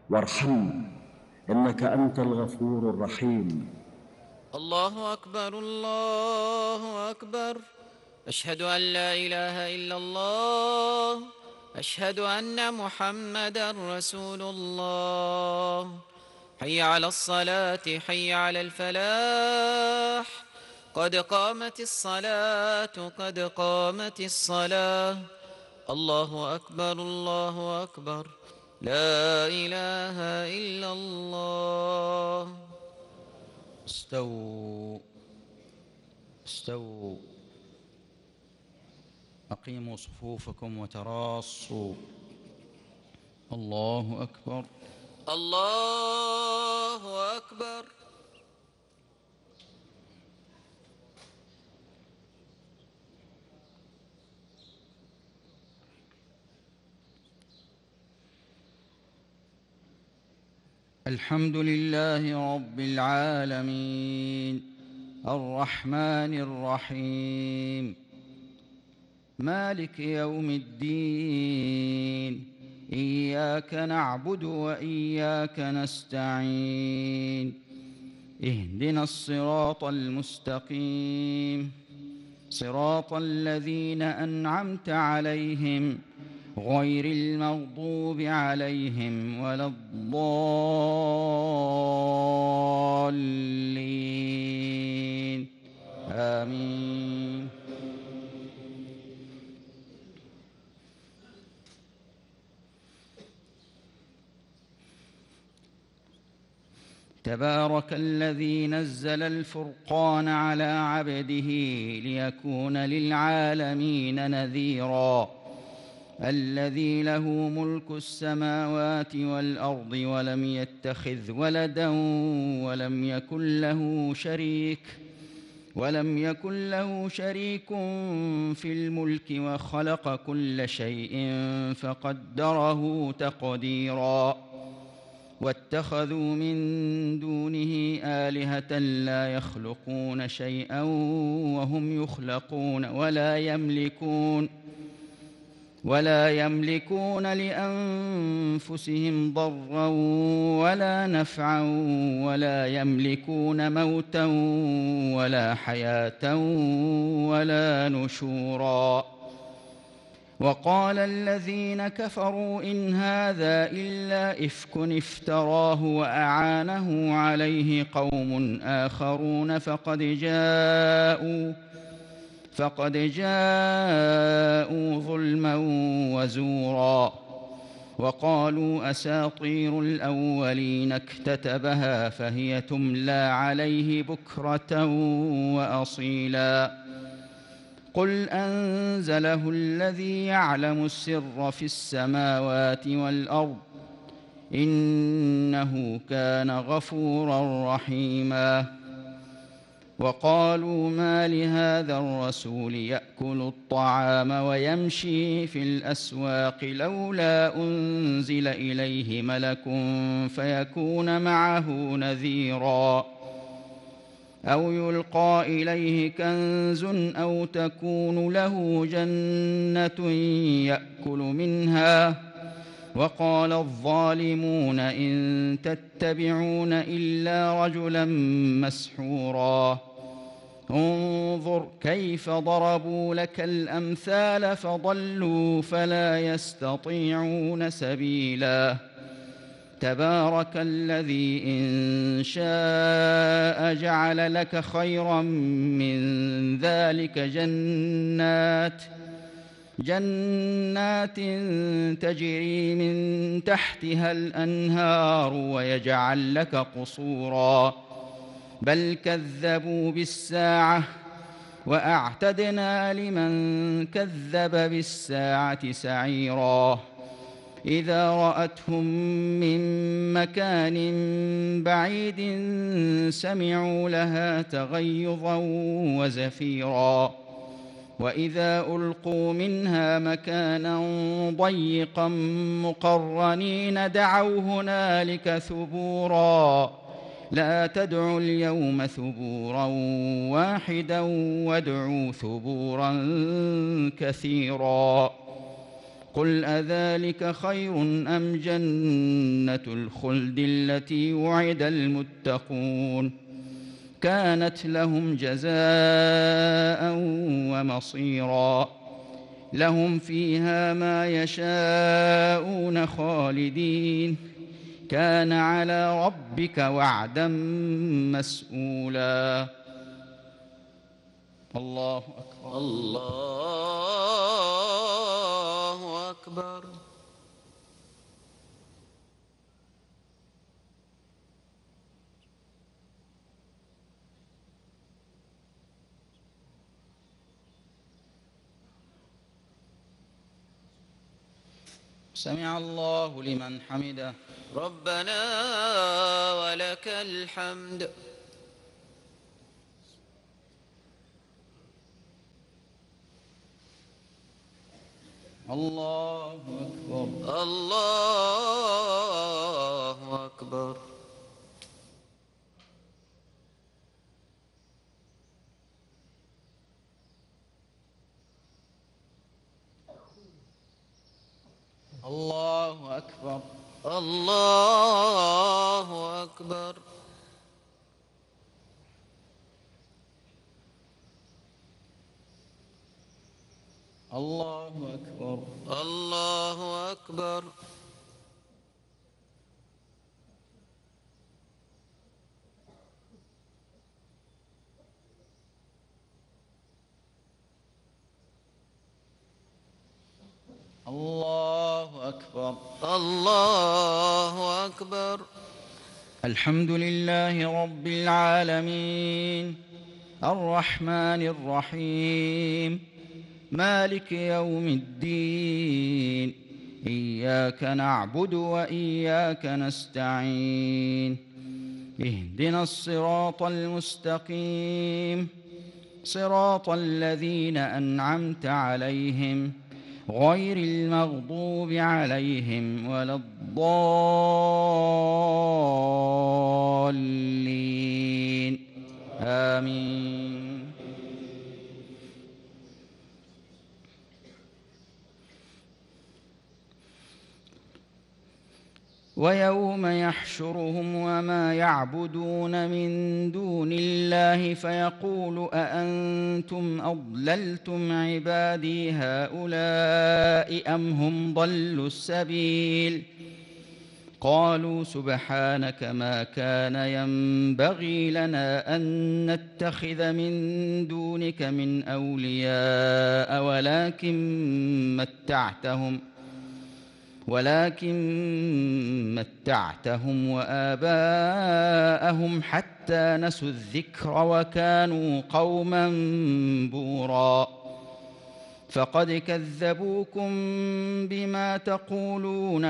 وارحمنا إنك أنت الغفور الرحيم. الله أكبر الله أكبر. أشهد أن لا إله إلا الله. أشهد أن محمدا رسول الله. حي على الصلاة حي على الفلاح. قد قامت الصلاة قد قامت الصلاة. الله أكبر الله أكبر. لا إله إلا الله. استووا استووا، أقيموا صفوفكم وتراصوا. الله أكبر الله أكبر. الحمد لله رب العالمين، الرحمن الرحيم، مالك يوم الدين. إياك نعبد وإياك نستعين. اهدنا الصراط المستقيم، صراط الذين أنعمت عليهم غير المغضوب عليهم ولا الضالين. آمين. تبارك الذي نزل الفرقان على عبده ليكون للعالمين نذيرا. الذي له ملك السماوات والأرض ولم يتخذ ولدا ولم يكن له شريك في الملك وخلق كل شيء فقدره تقديرا. واتخذوا من دونه آلهة لا يخلقون شيئا وهم يخلقون ولا يملكون لأنفسهم ضرا ولا نفعا ولا يملكون موتا ولا حياة ولا نشورا. وقال الذين كفروا إن هذا إلا إفك افتراه وأعانه عليه قوم آخرون فقد جاءوا ظلما وزورا. وقالوا أساطير الأولين اكتتبها فهي تملى عليه بكرة وأصيلا. قل أنزله الذي يعلم السر في السماوات والأرض إنه كان غفورا رحيما. وقالوا ما لهذا الرسول يأكل الطعام ويمشي في الأسواق لولا أنزل إليه ملك فيكون معه نذيرا. أو يلقى إليه كنز أو تكون له جنة يأكل منها. وقال الظالمون إن تتبعون إلا رجلا مسحورا. انظر كيف ضربوا لك الأمثال فضلوا فلا يستطيعون سبيلا. تبارك الذي إن شاء جعل لك خيرا من ذلك جنات تجري من تحتها الأنهار ويجعل لك قصورا. بل كذبوا بالساعة وأعتدنا لمن كذب بالساعة سعيرا. إذا رأتهم من مكان بعيد سمعوا لها تغيظا وزفيرا. وإذا ألقوا منها مكانا ضيقا مقرنين دعوا هنالك ثبورا. لا تدعوا اليوم ثبورا واحدا وادعوا ثبورا كثيرا. قل أذلك خير أم جنة الخلد التي وعد المتقون كانت لهم جزاء ومصيرا لهم فيها ما يشاءون خالدين كان على ربك وعدا مسئولا. الله أكبر. الله أكبر. سمع الله لمن حمده. ربنا ولك الحمد. الله أكبر. الله أكبر. الله أكبر. الله أكبر. الله أكبر. الله أكبر. الله أكبر. الله أكبر. الحمد لله رب العالمين الرحمن الرحيم مالك يوم الدين إياك نعبد وإياك نستعين اهدنا الصراط المستقيم صراط الذين أنعمت عليهم غير المغضوب عليهم ولا الضالين آمين. ويوم يحشرهم وما يعبدون من دون الله فيقول أأنتم أضللتم عبادي هؤلاء أم هم ضلوا السبيل قالوا سبحانك ما كان ينبغي لنا أن نتخذ من دونك من أولياء ولكن متعتهم وآباءهم حتى نسوا الذكر وكانوا قوما بورا فقد كذبوكم بما تقولون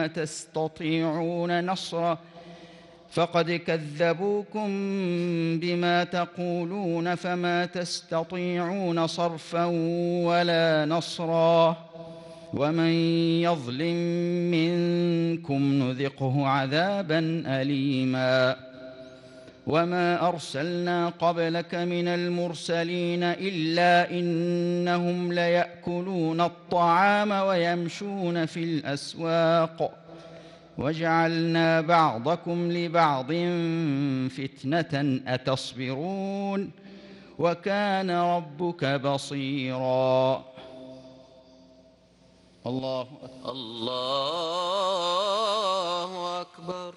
فما تستطيعون صرفا ولا نصرا ومن يظلم منكم نذقه عذابا أليما وما أرسلنا قبلك من المرسلين إلا إنهم ليأكلون الطعام ويمشون في الأسواق وجعلنا بعضكم لبعض فتنة أتصبرون وكان ربك بصيرا. الله أكبر. الله أكبر.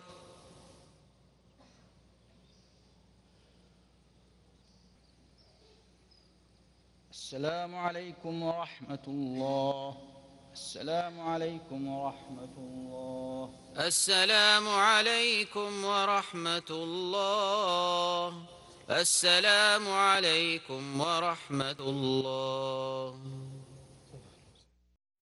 السلام عليكم ورحمة الله. السلام عليكم ورحمة الله. السلام عليكم ورحمة الله. السلام عليكم ورحمة الله.